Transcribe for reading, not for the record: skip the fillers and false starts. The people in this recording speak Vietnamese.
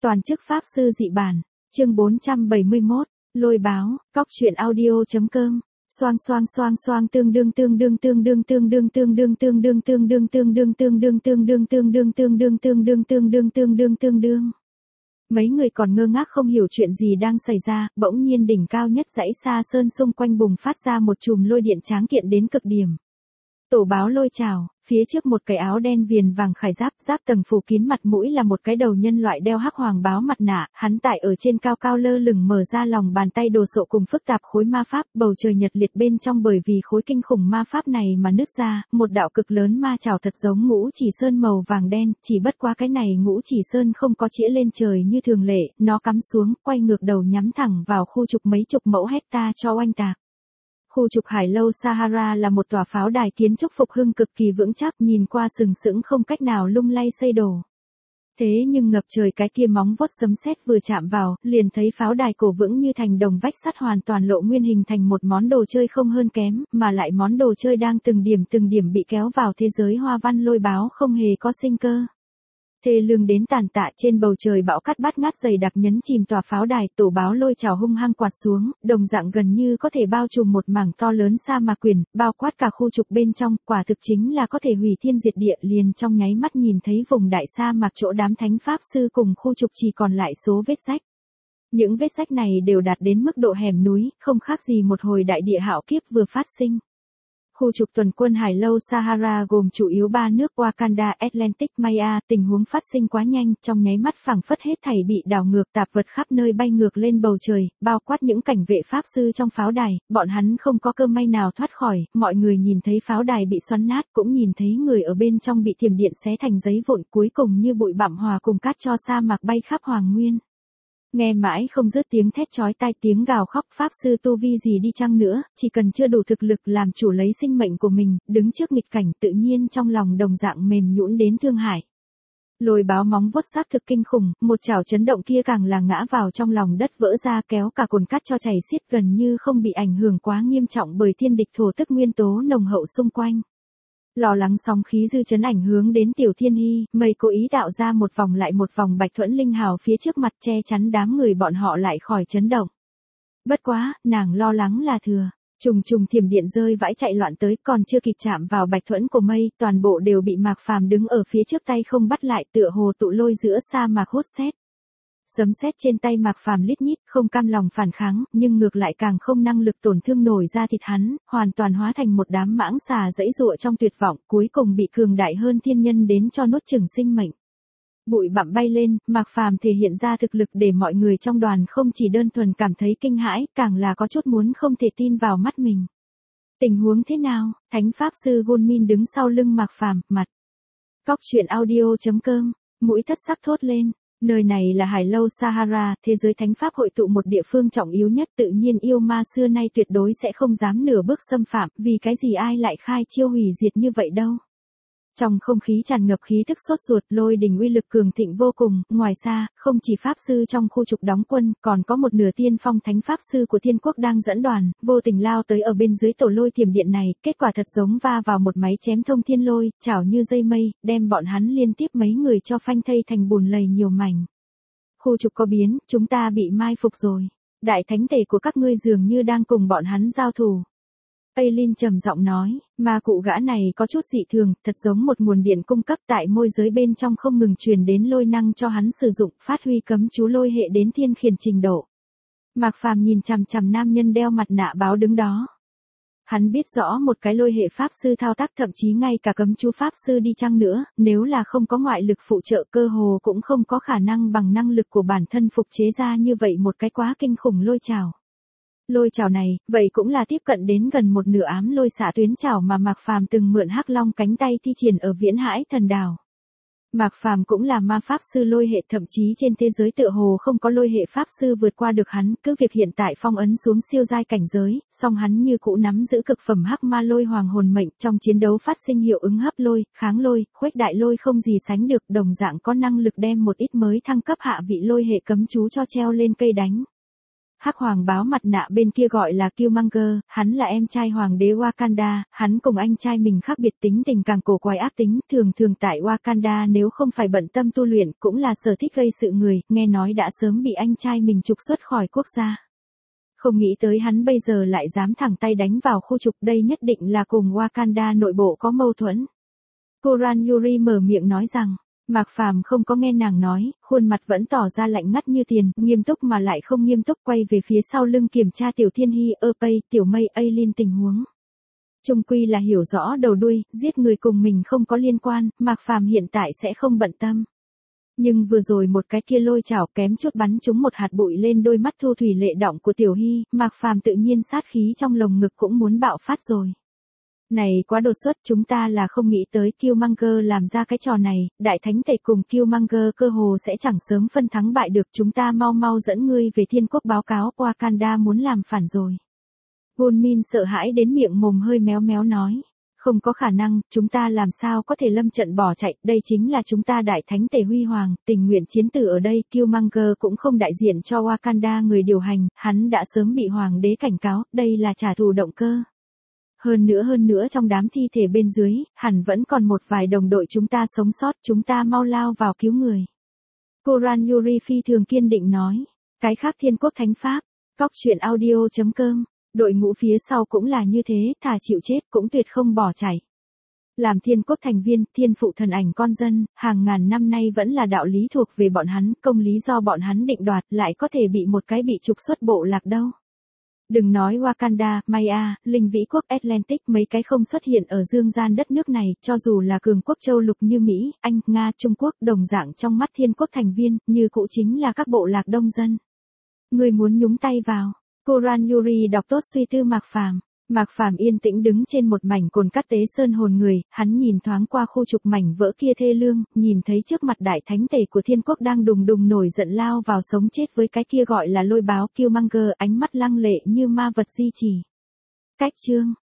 Toàn chức pháp sư dị bản, chương 471, lôi báo, cóc truyện audio.com. Xoang xoang xoang xoang tương đương tương đương tương đương tương đương tương đương tương đương tương đương tương đương tương đương tương đương tương đương tương đương tương đương tương đương tương đương tương đương. Mấy người còn ngơ ngác không hiểu chuyện gì đang xảy ra, bỗng nhiên đỉnh cao nhất dãy Sa Sơn xung quanh bùng phát ra một chùm lôi điện tráng kiện đến cực điểm. Tổ báo lôi trào, phía trước một cái áo đen viền vàng khải giáp, giáp tầng phủ kín mặt mũi là một cái đầu nhân loại đeo hắc hoàng báo mặt nạ, hắn tại ở trên cao cao lơ lửng mở ra lòng bàn tay đồ sộ cùng phức tạp khối ma pháp, bầu trời nhật liệt bên trong bởi vì khối kinh khủng ma pháp này mà nứt ra, một đạo cực lớn ma trảo thật giống ngũ chỉ sơn màu vàng đen, chỉ bất quá cái này ngũ chỉ sơn không có chĩa lên trời như thường lệ, nó cắm xuống, quay ngược đầu nhắm thẳng vào khu trục mấy chục mẫu hecta cho oanh tạc. Khu trục Hải Lâu Sahara là một tòa pháo đài kiến trúc phục hưng cực kỳ vững chắc, nhìn qua sừng sững không cách nào lung lay xây đổ. Thế nhưng ngập trời cái kia móng vuốt sấm sét vừa chạm vào, liền thấy pháo đài cổ vững như thành đồng vách sắt hoàn toàn lộ nguyên hình thành một món đồ chơi không hơn kém, mà lại món đồ chơi đang từng điểm bị kéo vào thế giới hoa văn lôi báo không hề có sinh cơ. Thê lương đến tàn tạ, trên bầu trời bão cát bát ngát dày đặc nhấn chìm tòa pháo đài, tổ báo lôi trào hung hăng quạt xuống, đồng dạng gần như có thể bao trùm một mảng to lớn sa mạc quyển, bao quát cả khu trục bên trong, quả thực chính là có thể hủy thiên diệt địa, liền trong nháy mắt nhìn thấy vùng đại sa mạc chỗ đám thánh pháp sư cùng khu trục chỉ còn lại số vết rách. Những vết rách này đều đạt đến mức độ hẻm núi, không khác gì một hồi đại địa hạo kiếp vừa phát sinh. Khu trục tuần quân Hải Lâu Sahara gồm chủ yếu 3 nước Wakanda, Atlantic, Maya, tình huống phát sinh quá nhanh, trong nháy mắt phảng phất hết thảy bị đảo ngược, tạp vật khắp nơi bay ngược lên bầu trời, bao quát những cảnh vệ pháp sư trong pháo đài, bọn hắn không có cơ may nào thoát khỏi, mọi người nhìn thấy pháo đài bị xoắn nát, cũng nhìn thấy người ở bên trong bị thiểm điện xé thành giấy vụn, cuối cùng như bụi bặm hòa cùng cát cho sa mạc bay khắp hoàng nguyên. Nghe mãi không dứt tiếng thét chói tai, tiếng gào khóc, pháp sư tu vi gì đi chăng nữa, chỉ cần chưa đủ thực lực làm chủ lấy sinh mệnh của mình, đứng trước nghịch cảnh tự nhiên trong lòng đồng dạng mềm nhũn đến thương hại. Lôi báo móng vuốt xác thực kinh khủng, một chảo chấn động kia càng là ngã vào trong lòng đất vỡ ra, kéo cả cồn cát cho chảy xiết, gần như không bị ảnh hưởng quá nghiêm trọng bởi thiên địch thổ tức nguyên tố nồng hậu xung quanh. Lo lắng sóng khí dư chấn ảnh hướng đến Tiểu Thiên Hy, mây cố ý tạo ra một vòng lại một vòng bạch thuẫn linh hào phía trước mặt che chắn đám người bọn họ lại khỏi chấn động. Bất quá, nàng lo lắng là thừa. Trùng thiểm điện rơi vãi chạy loạn tới, còn chưa kịp chạm vào bạch thuẫn của mây, toàn bộ đều bị Mạc Phàm đứng ở phía trước tay không bắt lại, tựa hồ tụ lôi giữa sa mạc hút sét. Sấm sét trên tay Mạc Phàm lít nhít, không cam lòng phản kháng, nhưng ngược lại càng không năng lực tổn thương nổi da thịt hắn, hoàn toàn hóa thành một đám mãng xà dãy dụa trong tuyệt vọng, cuối cùng bị cường đại hơn thiên nhân đến cho nuốt chửng sinh mệnh. Bụi bặm bay lên, Mạc Phàm thể hiện ra thực lực để mọi người trong đoàn không chỉ đơn thuần cảm thấy kinh hãi, càng là có chút muốn không thể tin vào mắt mình. Tình huống thế nào? Thánh pháp sư Gunmin đứng sau lưng Mạc Phàm, mặt. Cóc truyện audio.com, mũi thất sắc thốt lên. Nơi này là Hải Lâu Sahara, thế giới thánh pháp hội tụ một địa phương trọng yếu nhất, tự nhiên yêu ma xưa nay tuyệt đối sẽ không dám nửa bước xâm phạm, vì cái gì ai lại khai chiêu hủy diệt như vậy đâu. Trong không khí tràn ngập khí tức sốt ruột, lôi đình uy lực cường thịnh vô cùng, ngoài ra, không chỉ pháp sư trong khu trục đóng quân, còn có một nửa tiên phong thánh pháp sư của thiên quốc đang dẫn đoàn, vô tình lao tới ở bên dưới tổ lôi thiểm điện này, kết quả thật giống va vào một máy chém thông thiên lôi, chảo như dây mây, đem bọn hắn liên tiếp mấy người cho phanh thây thành bùn lầy nhiều mảnh. Khu trục có biến, chúng ta bị mai phục rồi. Đại thánh thể của các ngươi dường như đang cùng bọn hắn giao thủ. Aylin trầm giọng nói, ma cụ gã này có chút dị thường, thật giống một nguồn điện cung cấp tại môi giới bên trong không ngừng truyền đến lôi năng cho hắn sử dụng, phát huy cấm chú lôi hệ đến thiên khiển trình độ. Mạc Phàm nhìn chằm chằm nam nhân đeo mặt nạ báo đứng đó. Hắn biết rõ một cái lôi hệ pháp sư thao tác, thậm chí ngay cả cấm chú pháp sư đi chăng nữa, nếu là không có ngoại lực phụ trợ cơ hồ cũng không có khả năng bằng năng lực của bản thân phục chế ra như vậy một cái quá kinh khủng lôi trảo. Lôi trảo này, vậy cũng là tiếp cận đến gần một nửa ám lôi xạ tuyến trảo mà Mạc Phàm từng mượn hắc long cánh tay thi triển ở Viễn Hải Thần Đảo. Mạc Phàm cũng là ma pháp sư lôi hệ, thậm chí trên thế giới tựa hồ không có lôi hệ pháp sư vượt qua được hắn, cứ việc hiện tại phong ấn xuống siêu giai cảnh giới, song hắn như cũ nắm giữ cực phẩm hắc ma lôi hoàng hồn mệnh, trong chiến đấu phát sinh hiệu ứng hấp lôi, kháng lôi, khuếch đại lôi không gì sánh được, đồng dạng có năng lực đem một ít mới thăng cấp hạ vị lôi hệ cấm chú cho treo lên cây đánh. Hắc hoàng báo mặt nạ bên kia gọi là Killmonger, hắn là em trai hoàng đế Wakanda, hắn cùng anh trai mình khác biệt tính tình càng cổ quái ác tính, thường thường tại Wakanda nếu không phải bận tâm tu luyện cũng là sở thích gây sự người, nghe nói đã sớm bị anh trai mình trục xuất khỏi quốc gia. Không nghĩ tới hắn bây giờ lại dám thẳng tay đánh vào khu trục, đây nhất định là cùng Wakanda nội bộ có mâu thuẫn. Koran Yuri mở miệng nói rằng, Mạc Phàm không có nghe nàng nói, khuôn mặt vẫn tỏ ra lạnh ngắt như tiền, nghiêm túc mà lại không nghiêm túc, quay về phía sau lưng kiểm tra Tiểu Thiên Hy, Pay, Tiểu Mây, Aileen tình huống. Chung quy là hiểu rõ đầu đuôi, giết người cùng mình không có liên quan, Mạc Phàm hiện tại sẽ không bận tâm. Nhưng vừa rồi một cái kia lôi chảo kém chút bắn trúng một hạt bụi lên đôi mắt thu thủy lệ đọng của Tiểu Hy, Mạc Phàm tự nhiên sát khí trong lồng ngực cũng muốn bạo phát rồi. Này quá đột xuất, chúng ta là không nghĩ tới Killmonger làm ra cái trò này, đại thánh tể cùng Killmonger cơ hồ sẽ chẳng sớm phân thắng bại được, chúng ta mau mau dẫn ngươi về thiên quốc báo cáo, Wakanda muốn làm phản rồi. Gunmin sợ hãi đến miệng mồm hơi méo méo nói. Không có khả năng, chúng ta làm sao có thể lâm trận bỏ chạy, đây chính là chúng ta đại thánh tể huy hoàng, tình nguyện chiến tử ở đây, Killmonger cũng không đại diện cho Wakanda người điều hành, hắn đã sớm bị hoàng đế cảnh cáo, đây là trả thù động cơ. Hơn nữa trong đám thi thể bên dưới, hẳn vẫn còn một vài đồng đội chúng ta sống sót, chúng ta mau lao vào cứu người. Koran Yuri phi thường kiên định nói, cái khác thiên quốc thánh pháp, cóc truyện audio.com. Đội ngũ phía sau cũng là như thế, thà chịu chết cũng tuyệt không bỏ chạy. Làm thiên quốc thành viên, thiên phụ thần ảnh con dân, hàng ngàn năm nay vẫn là đạo lý thuộc về bọn hắn, công lý do bọn hắn định đoạt, lại có thể bị một cái bị trục xuất bộ lạc đâu. Đừng nói Wakanda, Maya, Linh Vĩ quốc Atlantic mấy cái không xuất hiện ở dương gian đất nước này, cho dù là cường quốc châu lục như Mỹ, Anh, Nga, Trung Quốc, đồng dạng trong mắt thiên quốc thành viên, như cũ chính là các bộ lạc đông dân. Người muốn nhúng tay vào. Koran Yuri đọc tốt suy tư Mạc Phàm. Mạc Phàm yên tĩnh đứng trên một mảnh cồn cát tế sơn hồn người, hắn nhìn thoáng qua khu trục mảnh vỡ kia thê lương, nhìn thấy trước mặt đại thánh tể của thiên quốc đang đùng đùng nổi giận lao vào sống chết với cái kia gọi là lôi báo Killmonger, ánh mắt lăng lệ như ma vật di chỉ. Cách chương